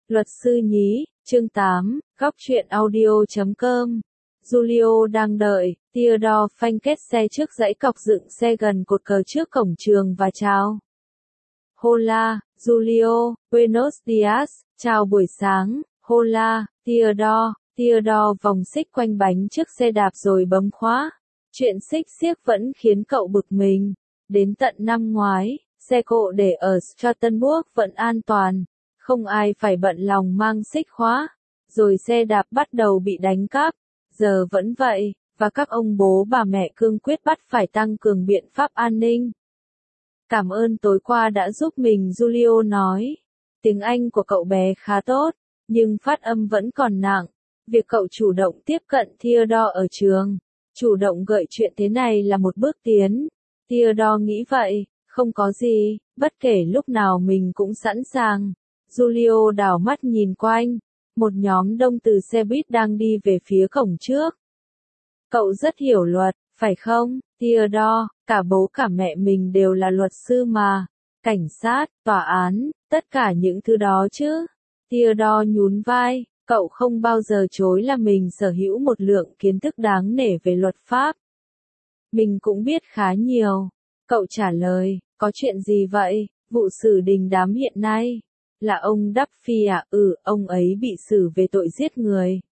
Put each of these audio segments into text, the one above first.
Luật sư nhí, chương 8, góc truyện audio.com. Julio đang đợi, Theodore phanh kết xe trước dãy cọc dựng xe gần cột cờ trước cổng trường và chào. Hola, Julio, buenos días, chào buổi sáng, hola, Theodore. Theodore vòng xích quanh bánh trước xe đạp rồi bấm khóa. Chuyện xích xiếc vẫn khiến cậu bực mình. Đến tận năm ngoái, xe cộ để ở Strasbourg vẫn an toàn. Không ai phải bận lòng mang xích khóa. Rồi xe đạp bắt đầu bị đánh cắp. Giờ vẫn vậy, và các ông bố bà mẹ cương quyết bắt phải tăng cường biện pháp an ninh. Cảm ơn tối qua đã giúp mình, Julio nói. Tiếng Anh của cậu bé khá tốt, nhưng phát âm vẫn còn nặng. Việc cậu chủ động tiếp cận Theodore ở trường, chủ động gợi chuyện thế này là một bước tiến. Theodore nghĩ vậy, không có gì, bất kể lúc nào mình cũng sẵn sàng. Julio đảo mắt nhìn quanh, một nhóm đông từ xe buýt đang đi về phía cổng trước. Cậu rất hiểu luật, phải không, Theodore? Cả bố cả mẹ mình đều là luật sư mà. Cảnh sát, tòa án, tất cả những thứ đó chứ. Theodore nhún vai, cậu không bao giờ chối là mình sở hữu một lượng kiến thức đáng nể về luật pháp. Mình cũng biết khá nhiều. Cậu trả lời, có chuyện gì vậy? Vụ xử đình đám hiện nay. Là ông Duffy à? Ông ấy bị xử về tội giết người.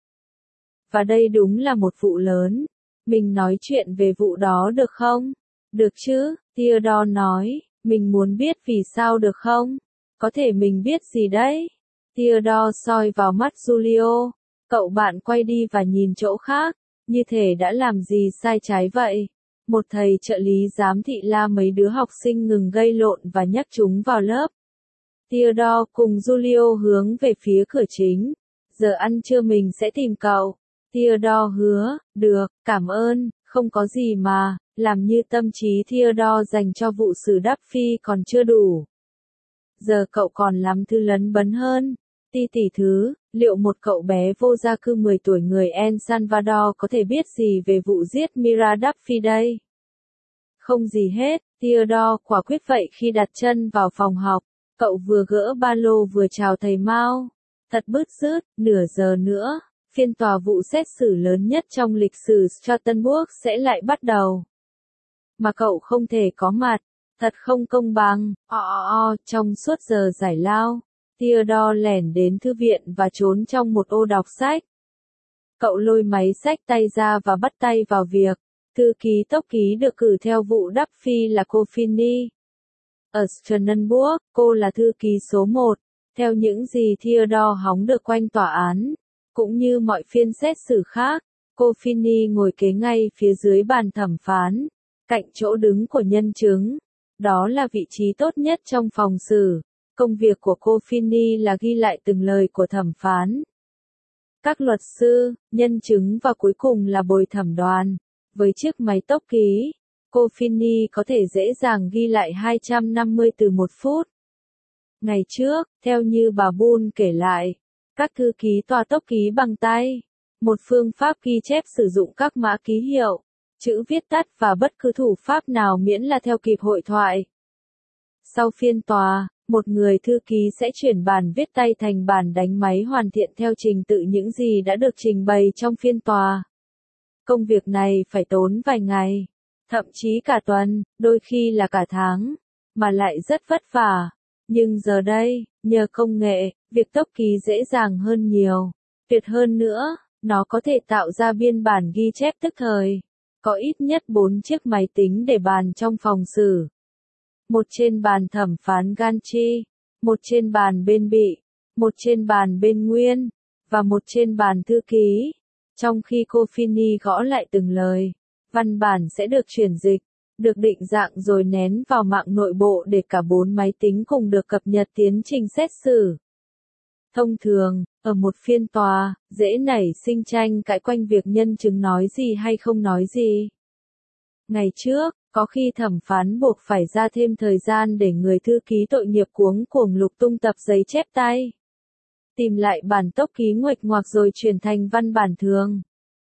Và đây đúng là một vụ lớn. Mình nói chuyện về vụ đó được không? Được chứ, Theodore nói, mình muốn biết vì sao được không? Có thể mình biết gì đấy? Theodore soi vào mắt Julio. Cậu bạn quay đi và nhìn chỗ khác, như thể đã làm gì sai trái vậy. Một thầy trợ lý giám thị la mấy đứa học sinh ngừng gây lộn và nhắc chúng vào lớp. Theodore cùng Julio hướng về phía cửa chính. Giờ ăn trưa mình sẽ tìm cậu. Theodore hứa, được, cảm ơn, không có gì mà, làm như tâm trí Theodore dành cho vụ xử Duffy còn chưa đủ. Giờ cậu còn lắm thứ lấn bấn hơn. Tỷ thứ, liệu một cậu bé vô gia cư 10 tuổi người El Salvador có thể biết gì về vụ giết Mira Duffy đây? Không gì hết, Theodore quả quyết vậy khi đặt chân vào phòng học. Cậu vừa gỡ ba lô vừa chào thầy Mao. Thật bứt rứt, nửa giờ nữa, phiên tòa vụ xét xử lớn nhất trong lịch sử Strasbourg sẽ lại bắt đầu. Mà cậu không thể có mặt, thật không công bằng. Trong suốt giờ giải lao, Theodore lẻn đến thư viện và trốn trong một ô đọc sách. Cậu lôi máy xách tay ra và bắt tay vào việc. Thư ký tốc ký được cử theo vụ Duffy là cô Finney. Ở Strasbourg, cô là thư ký số 1, theo những gì Theodore hóng được quanh tòa án. Cũng như mọi phiên xét xử khác, cô Finney ngồi kế ngay phía dưới bàn thẩm phán, cạnh chỗ đứng của nhân chứng. Đó là vị trí tốt nhất trong phòng xử. Công việc của cô Finney là ghi lại từng lời của thẩm phán. Các luật sư, nhân chứng và cuối cùng là bồi thẩm đoàn. Với chiếc máy tốc ký, cô Finney có thể dễ dàng ghi lại 250 từ một phút. Ngày trước, theo như bà Bull kể lại, các thư ký tòa tốc ký bằng tay, một phương pháp ghi chép sử dụng các mã ký hiệu, chữ viết tắt và bất cứ thủ pháp nào miễn là theo kịp hội thoại. Sau phiên tòa, một người thư ký sẽ chuyển bản viết tay thành bản đánh máy hoàn thiện theo trình tự những gì đã được trình bày trong phiên tòa. Công việc này phải tốn vài ngày, thậm chí cả tuần, đôi khi là cả tháng, mà lại rất vất vả. Nhưng giờ đây, nhờ công nghệ, việc tốc ký dễ dàng hơn nhiều. Tuyệt hơn nữa, nó có thể tạo ra biên bản ghi chép tức thời. Có ít nhất 4 chiếc máy tính để bàn trong phòng xử. Một trên bàn thẩm phán Ganchi, một trên bàn bên bị, một trên bàn bên nguyên, và một trên bàn thư ký. Trong khi cô Finney gõ lại từng lời, văn bản sẽ được chuyển dịch, được định dạng rồi nén vào mạng nội bộ để cả 4 máy tính cùng được cập nhật tiến trình xét xử. Thông thường, ở một phiên tòa, dễ nảy sinh tranh cãi quanh việc nhân chứng nói gì hay không nói gì. Ngày trước, có khi thẩm phán buộc phải ra thêm thời gian để người thư ký tội nghiệp cuống cuồng lục tung tập giấy chép tay. Tìm lại bản tốc ký nguệch ngoạc rồi chuyển thành văn bản thường.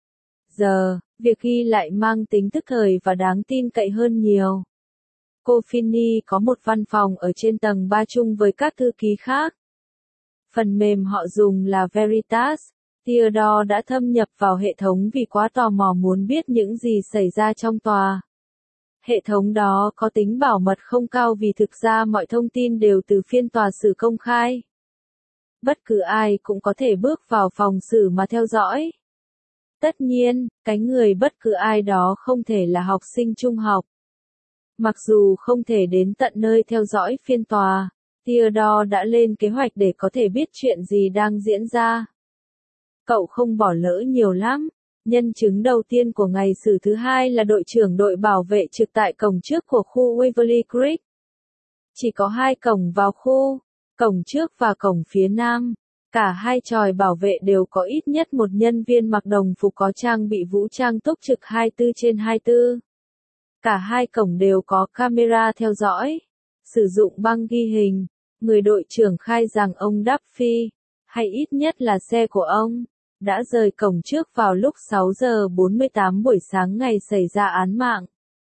Giờ, việc ghi lại mang tính tức thời và đáng tin cậy hơn nhiều. Cô Finney có một văn phòng ở trên tầng 3 chung với các thư ký khác. Phần mềm họ dùng là Veritas. Theodore đã thâm nhập vào hệ thống vì quá tò mò muốn biết những gì xảy ra trong tòa. Hệ thống đó có tính bảo mật không cao vì thực ra mọi thông tin đều từ phiên tòa xử công khai. Bất cứ ai cũng có thể bước vào phòng xử mà theo dõi. Tất nhiên, cái người bất cứ ai đó không thể là học sinh trung học. Mặc dù không thể đến tận nơi theo dõi phiên tòa, Theodore đã lên kế hoạch để có thể biết chuyện gì đang diễn ra. Cậu không bỏ lỡ nhiều lắm. Nhân chứng đầu tiên của ngày xử thứ hai là đội trưởng đội bảo vệ trực tại cổng trước của khu Waverly Creek. Chỉ có 2 cổng vào khu, cổng trước và cổng phía nam. Cả 2 chòi bảo vệ đều có ít nhất một nhân viên mặc đồng phục có trang bị vũ trang túc trực 24/24. Cả 2 cổng đều có camera theo dõi. Sử dụng băng ghi hình, người đội trưởng khai rằng ông Duffy, hay ít nhất là xe của ông, đã rời cổng trước vào lúc 6 giờ 48 buổi sáng ngày xảy ra án mạng.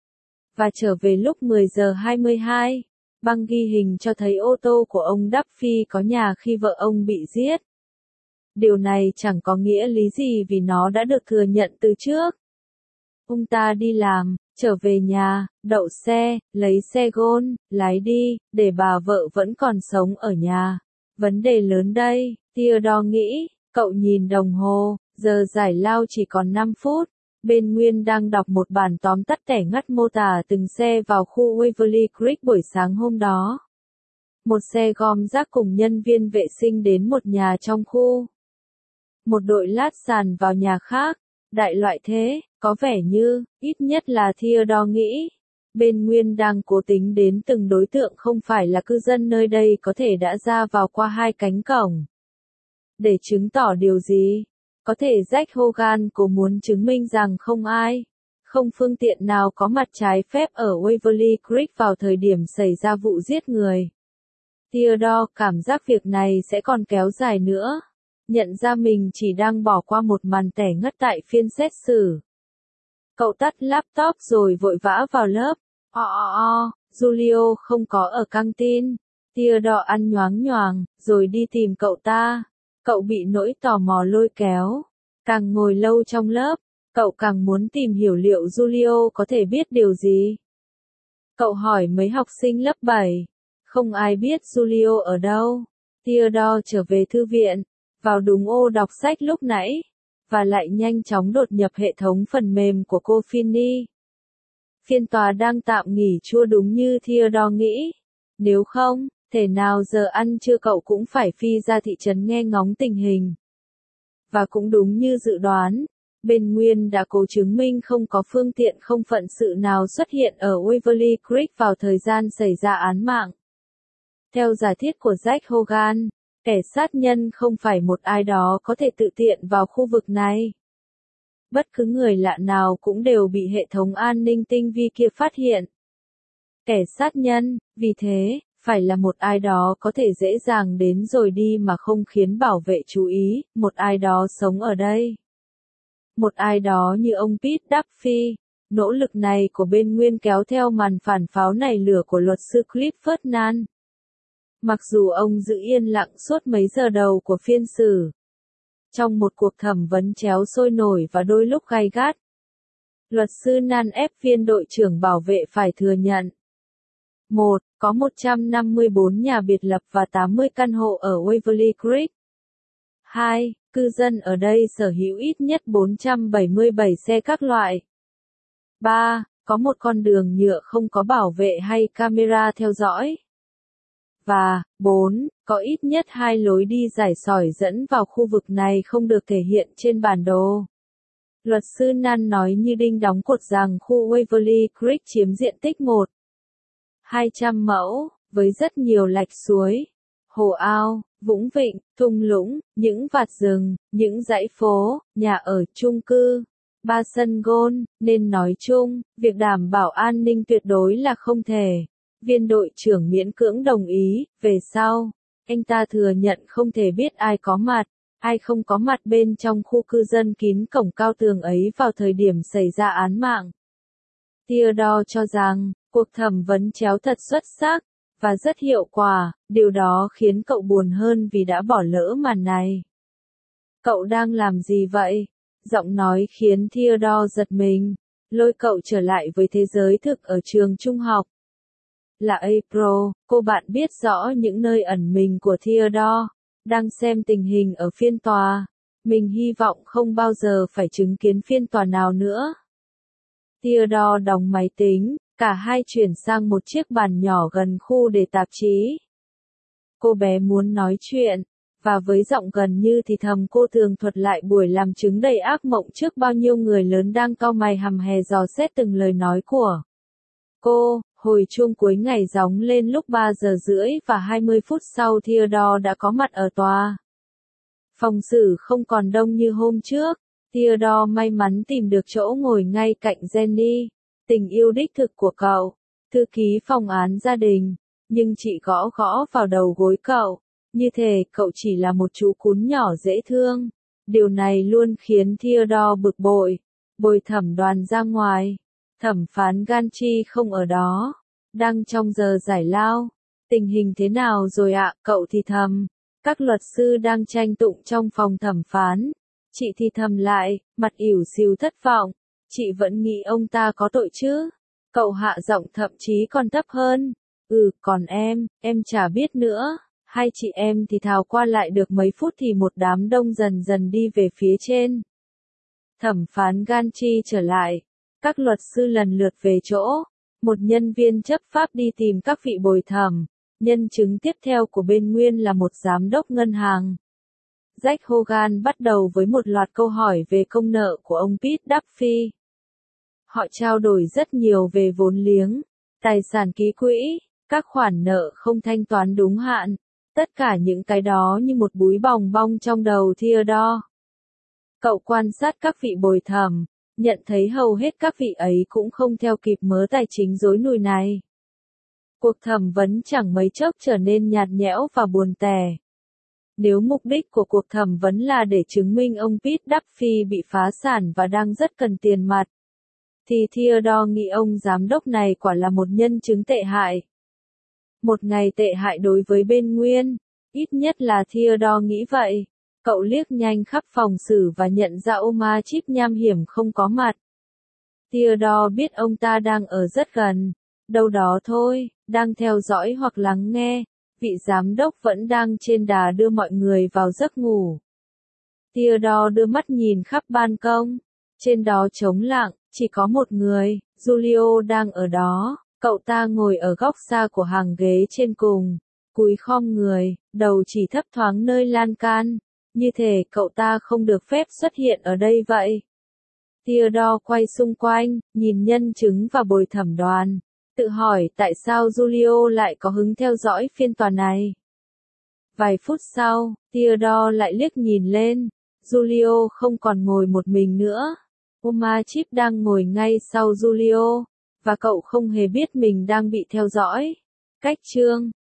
Và trở về lúc 10 giờ 22. Băng ghi hình cho thấy ô tô của ông Duffy có nhà khi vợ ông bị giết. Điều này chẳng có nghĩa lý gì vì nó đã được thừa nhận từ trước. Ông ta đi làm, trở về nhà, đậu xe, lấy xe gôn, lái đi, để bà vợ vẫn còn sống ở nhà. Vấn đề lớn đây, Theodore nghĩ, cậu nhìn đồng hồ, giờ giải lao chỉ còn 5 phút. Bên Nguyên đang đọc một bản tóm tắt tẻ ngắt mô tả từng xe vào khu Waverly Creek buổi sáng hôm đó. Một xe gom rác cùng nhân viên vệ sinh đến một nhà trong khu. Một đội lát sàn vào nhà khác. Đại loại thế, có vẻ như, ít nhất là Theodore nghĩ. Bên Nguyên đang cố tính đến từng đối tượng không phải là cư dân nơi đây có thể đã ra vào qua 2 cánh cổng. Để chứng tỏ điều gì? Có thể Jack Hogan cố muốn chứng minh rằng không phương tiện nào có mặt trái phép ở Waverly Creek vào thời điểm xảy ra vụ giết người. Theodore cảm giác việc này sẽ còn kéo dài nữa. Nhận ra mình chỉ đang bỏ qua một màn tẻ ngắt tại phiên xét xử. Cậu tắt laptop rồi vội vã vào lớp. Julio không có ở căng tin. Theodore ăn nhoáng nhoàng, rồi đi tìm cậu ta. Cậu bị nỗi tò mò lôi kéo. Càng ngồi lâu trong lớp, cậu càng muốn tìm hiểu liệu Julio có thể biết điều gì. Cậu hỏi mấy học sinh lớp 7. Không ai biết Julio ở đâu. Theodore trở về thư viện, vào đúng ô đọc sách lúc nãy, và lại nhanh chóng đột nhập hệ thống phần mềm của cô Finney. Phiên tòa đang tạm nghỉ trưa đúng như Theodore nghĩ. Nếu không, thể nào giờ ăn trưa cậu cũng phải phi ra thị trấn nghe ngóng tình hình. Và cũng đúng như dự đoán, bên Nguyên đã cố chứng minh không có phương tiện không phận sự nào xuất hiện ở Waverly Creek vào thời gian xảy ra án mạng. Theo giả thiết của Jack Hogan, kẻ sát nhân không phải một ai đó có thể tự tiện vào khu vực này. Bất cứ người lạ nào cũng đều bị hệ thống an ninh tinh vi kia phát hiện. Kẻ sát nhân, vì thế, phải là một ai đó có thể dễ dàng đến rồi đi mà không khiến bảo vệ chú ý, một ai đó sống ở đây. Một ai đó như ông Pete Duffy. Nỗ lực này của bên Nguyên kéo theo màn phản pháo nảy lửa của luật sư Clifford Nance. Mặc dù ông giữ yên lặng suốt mấy giờ đầu của phiên xử. Trong một cuộc thẩm vấn chéo sôi nổi và đôi lúc gay gắt, luật sư Nance ép viên đội trưởng bảo vệ phải thừa nhận. 1. Có 154 nhà biệt lập và 80 căn hộ ở Waverly Creek. 2. Cư dân ở đây sở hữu ít nhất 477 xe các loại. 3. Có một con đường nhựa không có bảo vệ hay camera theo dõi. Và, 4. Có ít nhất 2 lối đi giải sỏi dẫn vào khu vực này không được thể hiện trên bản đồ. Luật sư Nance nói như đinh đóng cột rằng khu Waverly Creek chiếm diện tích 200 mẫu, với rất nhiều lạch suối, hồ ao, vũng vịnh, thung lũng, những vạt rừng, những dãy phố, nhà ở chung cư, 3 sân golf, nên nói chung, việc đảm bảo an ninh tuyệt đối là không thể. Viên đội trưởng miễn cưỡng đồng ý, về sau, anh ta thừa nhận không thể biết ai có mặt, ai không có mặt bên trong khu cư dân kín cổng cao tường ấy vào thời điểm xảy ra án mạng. Theodore cho rằng, cuộc thẩm vấn chéo thật xuất sắc, và rất hiệu quả, điều đó khiến cậu buồn hơn vì đã bỏ lỡ màn này. Cậu đang làm gì vậy? Giọng nói khiến Theodore giật mình, lôi cậu trở lại với thế giới thực ở trường trung học. Là April, cô bạn biết rõ những nơi ẩn mình của Theodore, đang xem tình hình ở phiên tòa. Mình hy vọng không bao giờ phải chứng kiến phiên tòa nào nữa. Theodore đóng máy tính, cả hai chuyển sang một chiếc bàn nhỏ gần khu để tạp chí. Cô bé muốn nói chuyện, và với giọng gần như thì thầm cô thường thuật lại buổi làm chứng đầy ác mộng trước bao nhiêu người lớn đang cau mày hằm hè dò xét từng lời nói của cô. Hồi chuông cuối ngày gióng lên lúc 3 giờ rưỡi và 20 phút sau Theodore đã có mặt ở tòa. Phòng xử không còn đông như hôm trước. Theodore may mắn tìm được chỗ ngồi ngay cạnh Jenny, tình yêu đích thực của cậu, thư ký phòng án gia đình, nhưng chị gõ gõ vào đầu gối cậu, như thể cậu chỉ là một chú cún nhỏ dễ thương. Điều này luôn khiến Theodore bực bội. Bồi thẩm đoàn ra ngoài, thẩm phán Ganchi không ở đó, đang trong giờ giải lao. Tình hình thế nào rồi ạ? Cậu thì thầm. Các luật sư đang tranh tụng trong phòng thẩm phán. Chị thì thầm lại, mặt ỉu xìu thất vọng. Chị vẫn nghĩ ông ta có tội chứ? Cậu hạ giọng thậm chí còn thấp hơn. Còn em chả biết nữa. Hai chị em thì thào qua lại được mấy phút thì một đám đông dần dần đi về phía trên. Thẩm phán Ganchi trở lại. Các luật sư lần lượt về chỗ. Một nhân viên chấp pháp đi tìm các vị bồi thẩm. Nhân chứng tiếp theo của bên Nguyên là một giám đốc ngân hàng. Jack Hogan bắt đầu với một loạt câu hỏi về công nợ của ông Pete Duffy. Họ trao đổi rất nhiều về vốn liếng, tài sản ký quỹ, các khoản nợ không thanh toán đúng hạn. Tất cả những cái đó như một búi bòng bong trong đầu Theodore. Cậu quan sát các vị bồi thẩm, nhận thấy hầu hết các vị ấy cũng không theo kịp mớ tài chính rối nùi này. Cuộc thẩm vấn chẳng mấy chốc trở nên nhạt nhẽo và buồn tẻ. Nếu mục đích của cuộc thẩm vấn là để chứng minh ông Pete Duffy bị phá sản và đang rất cần tiền mặt, thì Theodore nghĩ ông giám đốc này quả là một nhân chứng tệ hại. Một ngày tệ hại đối với bên Nguyên, ít nhất là Theodore nghĩ vậy. Cậu liếc nhanh khắp phòng xử và nhận ra Omar Chip nham hiểm không có mặt. Theodore biết ông ta đang ở rất gần, đâu đó thôi, đang theo dõi hoặc lắng nghe. Vị giám đốc vẫn đang trên đà đưa mọi người vào giấc ngủ. Theodore đưa mắt nhìn khắp ban công. Trên đó trống lặng, chỉ có một người, Julio đang ở đó. Cậu ta ngồi ở góc xa của hàng ghế trên cùng, cúi khom người, đầu chỉ thấp thoáng nơi lan can, như thể cậu ta không được phép xuất hiện ở đây vậy. Theodore quay xung quanh, nhìn nhân chứng và bồi thẩm đoàn, tự hỏi tại sao Julio lại có hứng theo dõi phiên tòa này. Vài phút sau, Theodore lại liếc nhìn lên, Julio không còn ngồi một mình nữa. Omar Chip đang ngồi ngay sau Julio, và cậu không hề biết mình đang bị theo dõi. Cách chương